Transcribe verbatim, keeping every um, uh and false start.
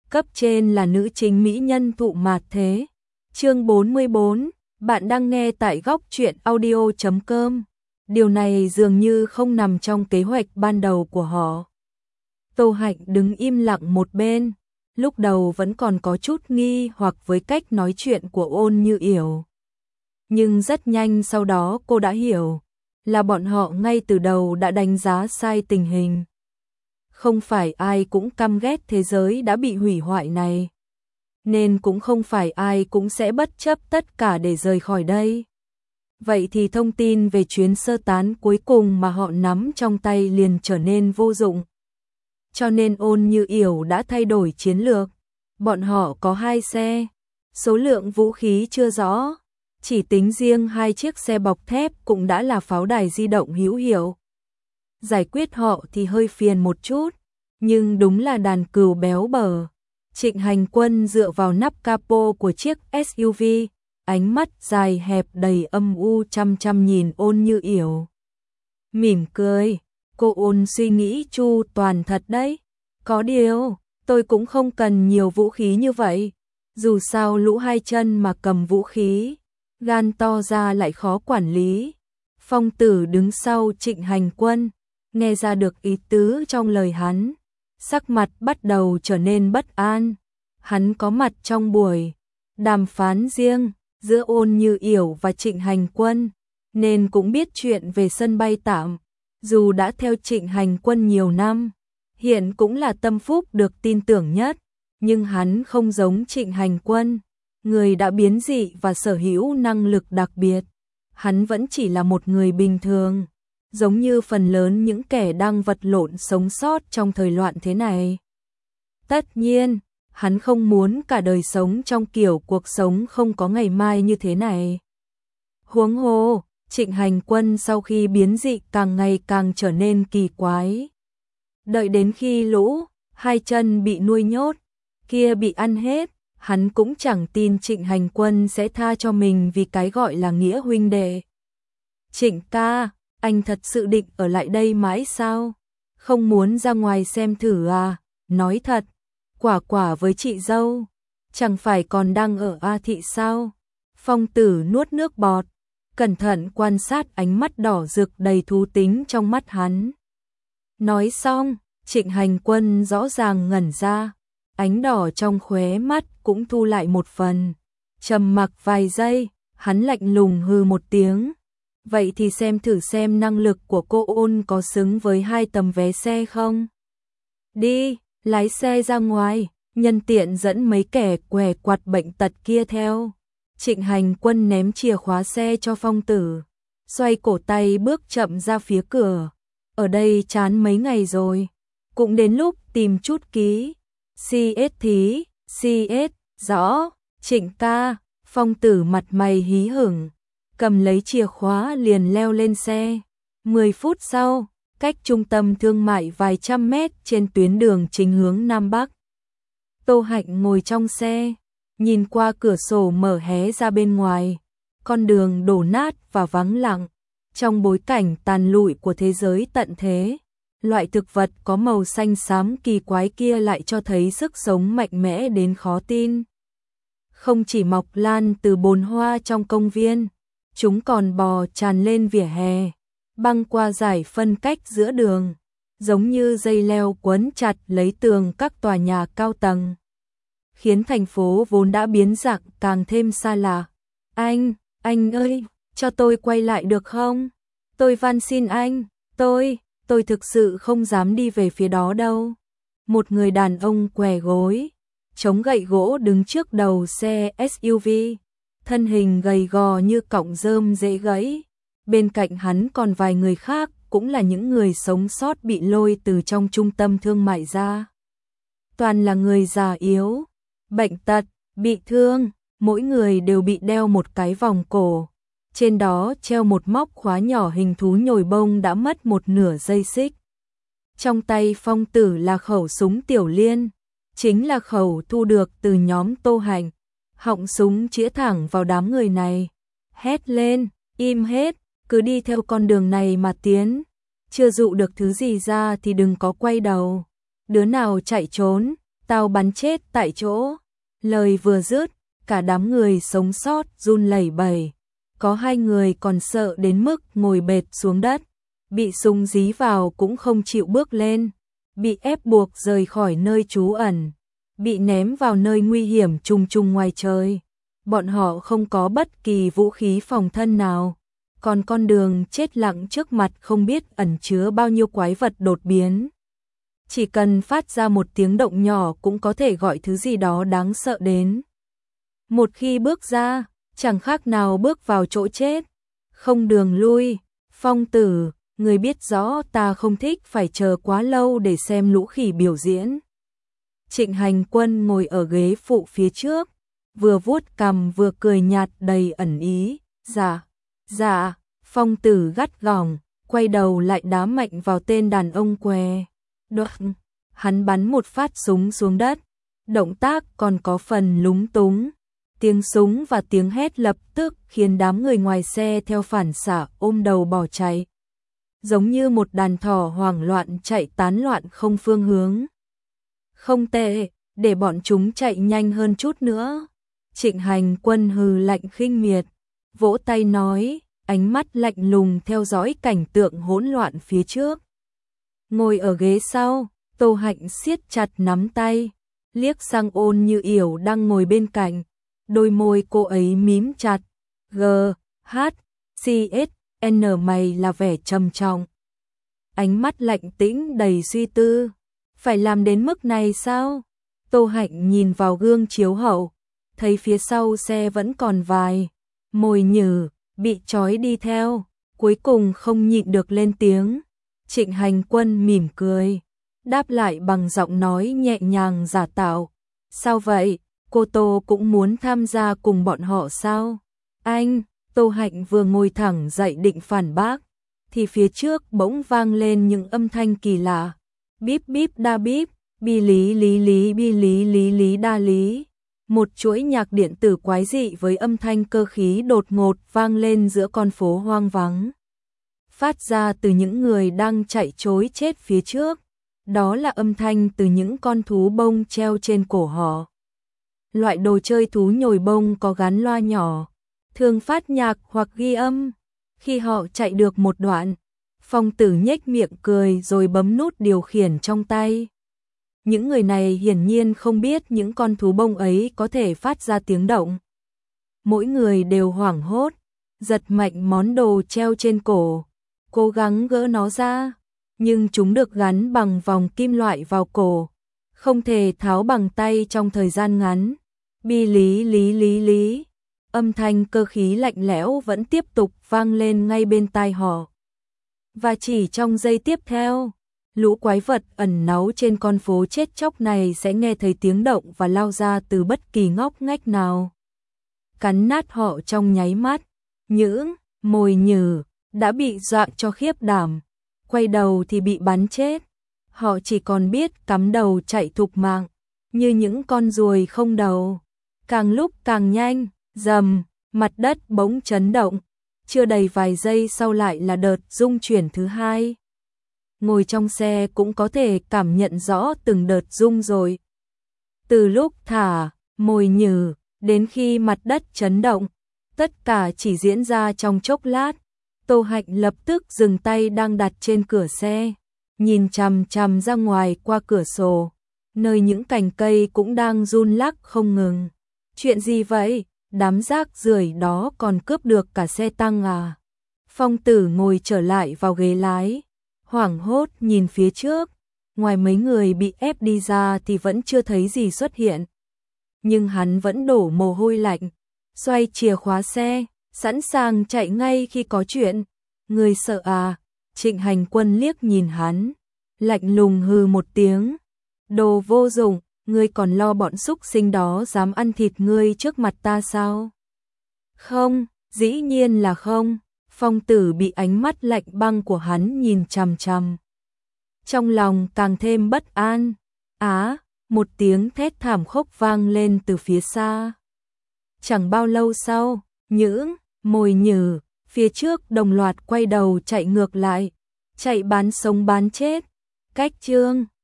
cấp trên là nữ chính mỹ nhân Thụ Mạt Thế. Chương bốn mươi bốn, bạn đang nghe tại góc truyện audio chấm com. Điều này dường như không nằm trong kế hoạch ban đầu của họ. Tô Hạnh đứng im lặng một bên, lúc đầu vẫn còn có chút nghi hoặc với cách nói chuyện của Ôn Như Yểu. Nhưng rất nhanh sau đó cô đã hiểu, là bọn họ ngay từ đầu đã đánh giá sai tình hình. Không phải ai cũng căm ghét thế giới đã bị hủy hoại này, nên cũng không phải ai cũng sẽ bất chấp tất cả để rời khỏi đây. Vậy thì thông tin về chuyến sơ tán cuối cùng mà họ nắm trong tay liền trở nên vô dụng. Cho nên Ôn Như Yểu đã thay đổi chiến lược. Bọn họ có hai xe, số lượng vũ khí chưa rõ, chỉ tính riêng hai chiếc xe bọc thép cũng đã là pháo đài di động hữu hiệu. Giải quyết họ thì hơi phiền một chút, nhưng đúng là đàn cừu béo bở. Trịnh Hành Quân dựa vào nắp capo của chiếc ét u vê, ánh mắt dài hẹp đầy âm u chăm chăm nhìn Ôn Như Yểu. Mỉm cười, cô Ôn suy nghĩ chu toàn thật đấy. Có điều, tôi cũng không cần nhiều vũ khí như vậy. Dù sao lũ hai chân mà cầm vũ khí, gan to ra lại khó quản lý. Phong Tử đứng sau Trịnh Hành Quân, nghe ra được ý tứ trong lời hắn. Sắc mặt bắt đầu trở nên bất an. Hắn có mặt trong buổi đàm phán riêng giữa Ôn Như Yểu và Trịnh Hành Quân, nên cũng biết chuyện về sân bay tạm. Dù đã theo Trịnh Hành Quân nhiều năm, hiện cũng là tâm phúc được tin tưởng nhất, nhưng hắn không giống Trịnh Hành Quân, người đã biến dị và sở hữu năng lực đặc biệt. Hắn vẫn chỉ là một người bình thường, giống như phần lớn những kẻ đang vật lộn sống sót trong thời loạn thế này. Tất nhiên, hắn không muốn cả đời sống trong kiểu cuộc sống không có ngày mai như thế này. Huống hồ, Trịnh Hành Quân sau khi biến dị càng ngày càng trở nên kỳ quái. Đợi đến khi lũ hai chân bị nuôi nhốt, kia bị ăn hết, hắn cũng chẳng tin Trịnh Hành Quân sẽ tha cho mình vì cái gọi là nghĩa huynh đệ. Trịnh ca, anh thật sự định ở lại đây mãi sao? Không muốn ra ngoài xem thử à? Nói thật, Quả Quả với chị dâu, chẳng phải còn đang ở A Thị sao? Phong Tử nuốt nước bọt, cẩn thận quan sát ánh mắt đỏ rực đầy thú tính trong mắt hắn. Nói xong, Trịnh Hành Quân rõ ràng ngẩn ra, ánh đỏ trong khóe mắt cũng thu lại một phần. Trầm mặc vài giây, hắn lạnh lùng hừ một tiếng. Vậy thì xem thử xem năng lực của cô Ôn có xứng với hai tấm vé xe không? Đi, lái xe ra ngoài, nhân tiện dẫn mấy kẻ què quặt bệnh tật kia theo. Trịnh Hành Quân ném chìa khóa xe cho Phong Tử, xoay cổ tay bước chậm ra phía cửa. Ở đây chán mấy ngày rồi, cũng đến lúc tìm chút ký. xê ét thí, xê ét, rõ, Trịnh ca. Phong Tử mặt mày hí hửng, cầm lấy chìa khóa liền leo lên xe. Mười phút sau, cách trung tâm thương mại vài trăm mét trên tuyến đường chính hướng Nam Bắc. Tô Hạnh ngồi trong xe, nhìn qua cửa sổ mở hé ra bên ngoài. Con đường đổ nát và vắng lặng, trong bối cảnh tàn lụi của thế giới tận thế. Loại thực vật có màu xanh xám kỳ quái kia lại cho thấy sức sống mạnh mẽ đến khó tin. Không chỉ mọc lan từ bồn hoa trong công viên, chúng còn bò tràn lên vỉa hè, băng qua dải phân cách giữa đường, giống như dây leo quấn chặt lấy tường các tòa nhà cao tầng, khiến thành phố vốn đã biến dạng càng thêm xa lạ. Anh, anh ơi, cho tôi quay lại được không? Tôi van xin anh, tôi, tôi thực sự không dám đi về phía đó đâu. Một người đàn ông què gối, chống gậy gỗ đứng trước đầu xe ét u vê, thân hình gầy gò như cọng rơm dễ gãy. Bên cạnh hắn còn vài người khác, cũng là những người sống sót bị lôi từ trong trung tâm thương mại ra. Toàn là người già yếu, bệnh tật, bị thương, mỗi người đều bị đeo một cái vòng cổ. Trên đó treo một móc khóa nhỏ hình thú nhồi bông đã mất một nửa dây xích. Trong tay Phong Tử là khẩu súng tiểu liên, chính là khẩu thu được từ nhóm Tô Hạnh. Họng súng chĩa thẳng vào đám người này. Hét lên, im hết, cứ đi theo con đường này mà tiến. Chưa dụ được thứ gì ra thì đừng có quay đầu. Đứa nào chạy trốn, tao bắn chết tại chỗ. Lời vừa dứt, cả đám người sống sót run lẩy bẩy. Có hai người còn sợ đến mức ngồi bệt xuống đất, bị súng dí vào cũng không chịu bước lên, bị ép buộc rời khỏi nơi trú ẩn, bị ném vào nơi nguy hiểm trùng trùng ngoài trời. Bọn họ không có bất kỳ vũ khí phòng thân nào, còn con đường chết lặng trước mặt không biết ẩn chứa bao nhiêu quái vật đột biến. Chỉ cần phát ra một tiếng động nhỏ cũng có thể gọi thứ gì đó đáng sợ đến. Một khi bước ra, chẳng khác nào bước vào chỗ chết, không đường lui. Phong Tử, người biết rõ ta không thích phải chờ quá lâu để xem lũ khỉ biểu diễn. Trịnh Hành Quân ngồi ở ghế phụ phía trước, vừa vuốt cằm vừa cười nhạt đầy ẩn ý. Dạ, dạ. Phong Tử gắt gỏng, quay đầu lại đá mạnh vào tên đàn ông què. Đoạn, hắn bắn một phát súng xuống đất, động tác còn có phần lúng túng. Tiếng súng và tiếng hét lập tức khiến đám người ngoài xe theo phản xạ ôm đầu bỏ chạy. Giống như một đàn thỏ hoảng loạn chạy tán loạn không phương hướng. Không tệ, để bọn chúng chạy nhanh hơn chút nữa. Trịnh Hành Quân hừ lạnh khinh miệt, vỗ tay nói, ánh mắt lạnh lùng theo dõi cảnh tượng hỗn loạn phía trước. Ngồi ở ghế sau, Tô Hạnh siết chặt nắm tay, liếc sang Ôn Như Yểu đang ngồi bên cạnh. Đôi môi cô ấy mím chặt. G, H, C, S, N mày là vẻ trầm trọng. Ánh mắt lạnh tĩnh đầy suy tư. Phải làm đến mức này sao? Tô Hạnh nhìn vào gương chiếu hậu, thấy phía sau xe vẫn còn vài mồi nhử bị trói đi theo, cuối cùng không nhịn được lên tiếng. Trịnh Hành Quân mỉm cười, đáp lại bằng giọng nói nhẹ nhàng giả tạo. Sao vậy? Cô Tô cũng muốn tham gia cùng bọn họ sao? Anh, Tô Hạnh vừa ngồi thẳng dậy định phản bác, thì phía trước bỗng vang lên những âm thanh kỳ lạ. Bíp bíp đa bíp, bi lý lý lý bi lý lý lý đa lý. Một chuỗi nhạc điện tử quái dị với âm thanh cơ khí đột ngột vang lên giữa con phố hoang vắng. Phát ra từ những người đang chạy trối chết phía trước. Đó là âm thanh từ những con thú bông treo trên cổ họ. Loại đồ chơi thú nhồi bông có gắn loa nhỏ, thường phát nhạc hoặc ghi âm. Khi họ chạy được một đoạn, Phong Tử nhếch miệng cười rồi bấm nút điều khiển trong tay. Những người này hiển nhiên không biết những con thú bông ấy có thể phát ra tiếng động. Mỗi người đều hoảng hốt, giật mạnh món đồ treo trên cổ, cố gắng gỡ nó ra, nhưng chúng được gắn bằng vòng kim loại vào cổ, không thể tháo bằng tay trong thời gian ngắn. Bi lý lý lý lý, âm thanh cơ khí lạnh lẽo vẫn tiếp tục vang lên ngay bên tai họ. Và chỉ trong giây tiếp theo, lũ quái vật ẩn náu trên con phố chết chóc này sẽ nghe thấy tiếng động và lao ra từ bất kỳ ngóc ngách nào. Cắn nát họ trong nháy mắt, những mồi nhử đã bị dọa cho khiếp đảm, quay đầu thì bị bắn chết. Họ chỉ còn biết cắm đầu chạy thục mạng, như những con ruồi không đầu. Càng lúc càng nhanh, rầm, mặt đất bỗng chấn động, chưa đầy vài giây sau lại là đợt rung chuyển thứ hai. Ngồi trong xe cũng có thể cảm nhận rõ từng đợt rung rồi. Từ lúc thả mồi nhử đến khi mặt đất chấn động, tất cả chỉ diễn ra trong chốc lát. Tô Hạnh lập tức dừng tay đang đặt trên cửa xe, nhìn chằm chằm ra ngoài qua cửa sổ, nơi những cành cây cũng đang run lắc không ngừng. Chuyện gì vậy? Đám rác rưởi đó còn cướp được cả xe tăng à? Phong Tử ngồi trở lại vào ghế lái, hoảng hốt nhìn phía trước, ngoài mấy người bị ép đi ra thì vẫn chưa thấy gì xuất hiện. Nhưng hắn vẫn đổ mồ hôi lạnh, xoay chìa khóa xe, sẵn sàng chạy ngay khi có chuyện. Người sợ à? Trịnh Hành Quân liếc nhìn hắn, lạnh lùng hừ một tiếng. Đồ vô dụng, ngươi còn lo bọn súc sinh đó dám ăn thịt ngươi trước mặt ta sao? Không, dĩ nhiên là không. Phong Tử bị ánh mắt lạnh băng của hắn nhìn chằm chằm, trong lòng càng thêm bất an. Á, một tiếng thét thảm khốc vang lên từ phía xa. Chẳng bao lâu sau, những mồi nhử phía trước đồng loạt quay đầu chạy ngược lại, chạy bán sống bán chết. Cách chương